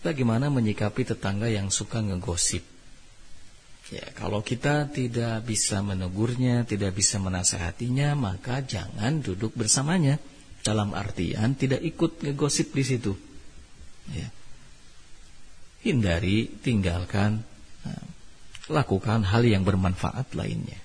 bagaimana menyikapi tetangga yang suka ngegosip. Ya, kalau kita tidak bisa menegurnya, tidak bisa menasehatinya, maka jangan duduk bersamanya. Dalam artian tidak ikut ngegosip di situ. Ya. Hindari, tinggalkan, lakukan hal yang bermanfaat lainnya.